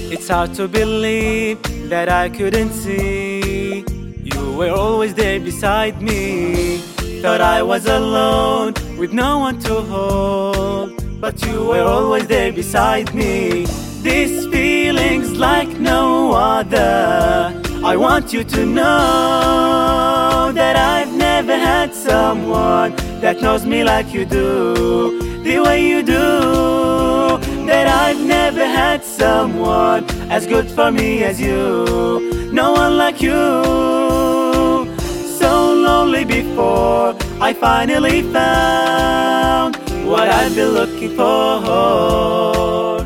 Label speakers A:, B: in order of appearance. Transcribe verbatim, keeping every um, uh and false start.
A: It's hard to believe that I couldn't see you were always there beside me. Thought I was alone with no one to hold, but you were always there beside me. This feeling's like no other. I want you to know that I've never had someone that knows me like you do, the way you do. That I've never had someone as good for me as you, no one like you. So lonely before I finally found what I've been looking for.